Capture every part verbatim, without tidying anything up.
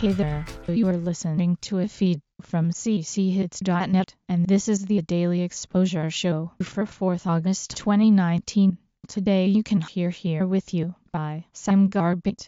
Hey there, you are listening to a feed from c c hits dot net, and this is the Daily Exposure Show for fourth August twenty nineteen. Today you can hear Here With You by Sam Garbett.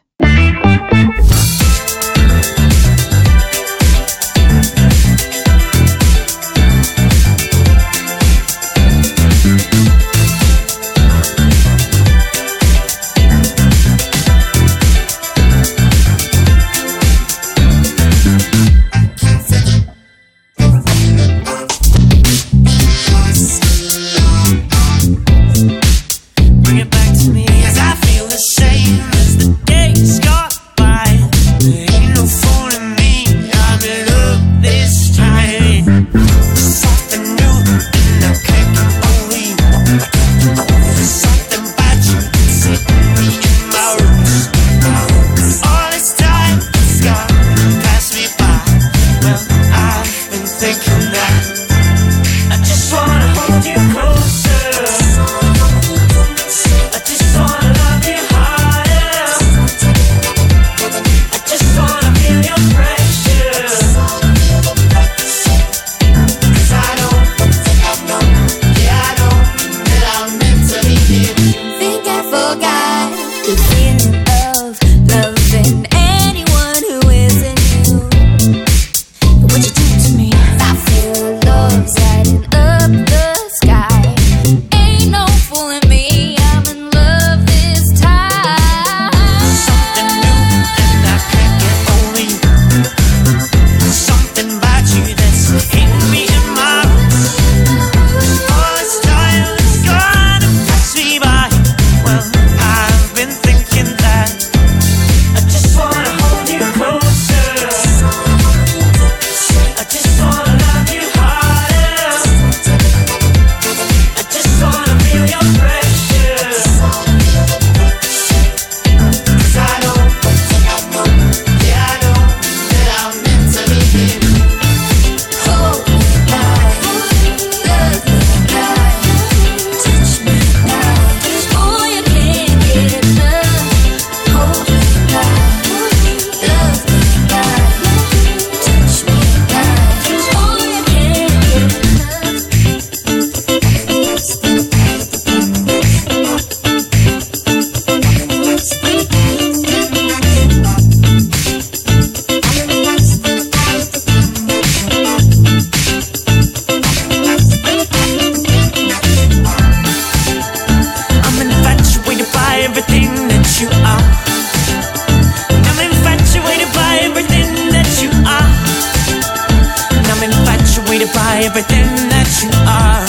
By everything that you are,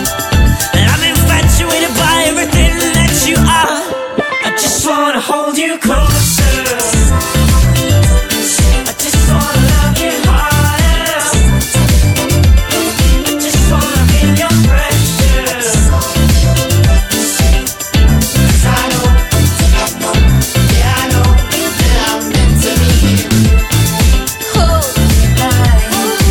and I'm infatuated by everything that you are. I just wanna hold you closer. I just wanna love you harder. I just wanna feel your pressure. 'Cause I know, yeah, I know that I'm meant to be here. Hold me tight.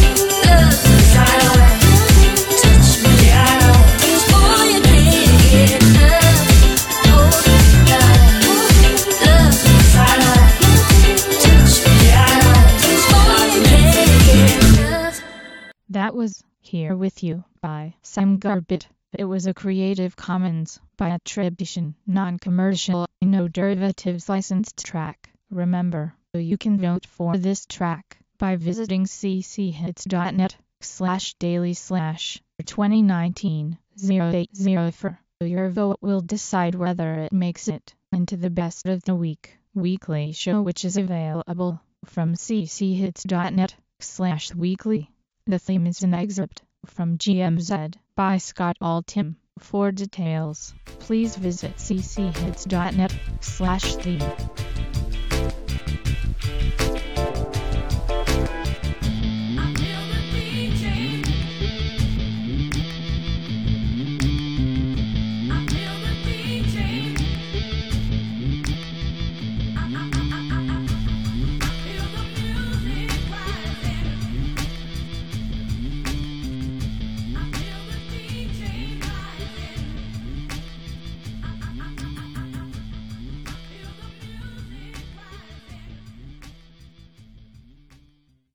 That was Here With You by Sam Garbett. It was a Creative Commons by attribution, non-commercial, no derivatives licensed track. Remember, you can vote for this track by visiting c c hits dot net slash daily slash twenty nineteen oh eight oh four. Your vote will decide whether it makes it into the Best of the Week weekly show, which is available from c c hits dot net slash weekly. The theme is an excerpt from G M Z by Scott Altham. For details, please visit c c hits dot net slash theme.